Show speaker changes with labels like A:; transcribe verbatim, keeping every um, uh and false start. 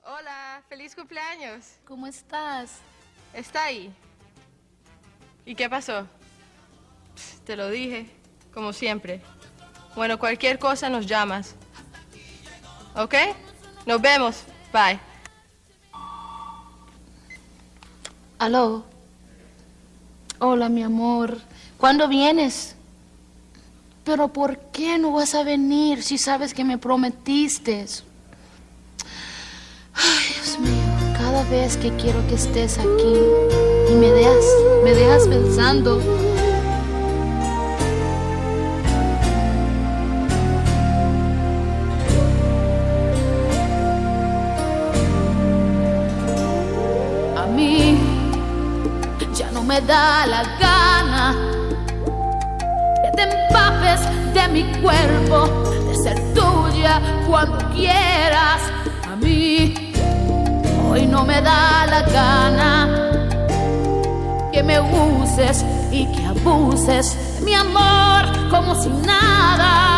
A: Hola, feliz cumpleaños.
B: ¿Cómo estás?
A: Está ahí. ¿Y qué pasó? Pff, te lo dije, como siempre. Bueno, cualquier cosa nos llamas. ¿Ok? Nos vemos. Bye.
B: Aló. Hola, mi amor. ¿Cuándo vienes? Pero ¿por qué no vas a venir si sabes que me prometiste? Ay, Dios mío, cada vez que quiero que estés aquí y me dejas, me dejas pensando. A mí ya no me da la gana que te empapes de mi cuerpo, de ser tuya cuando quieras. A mí hoy no me da la gana que me uses y que abuses de mi amor como si nada.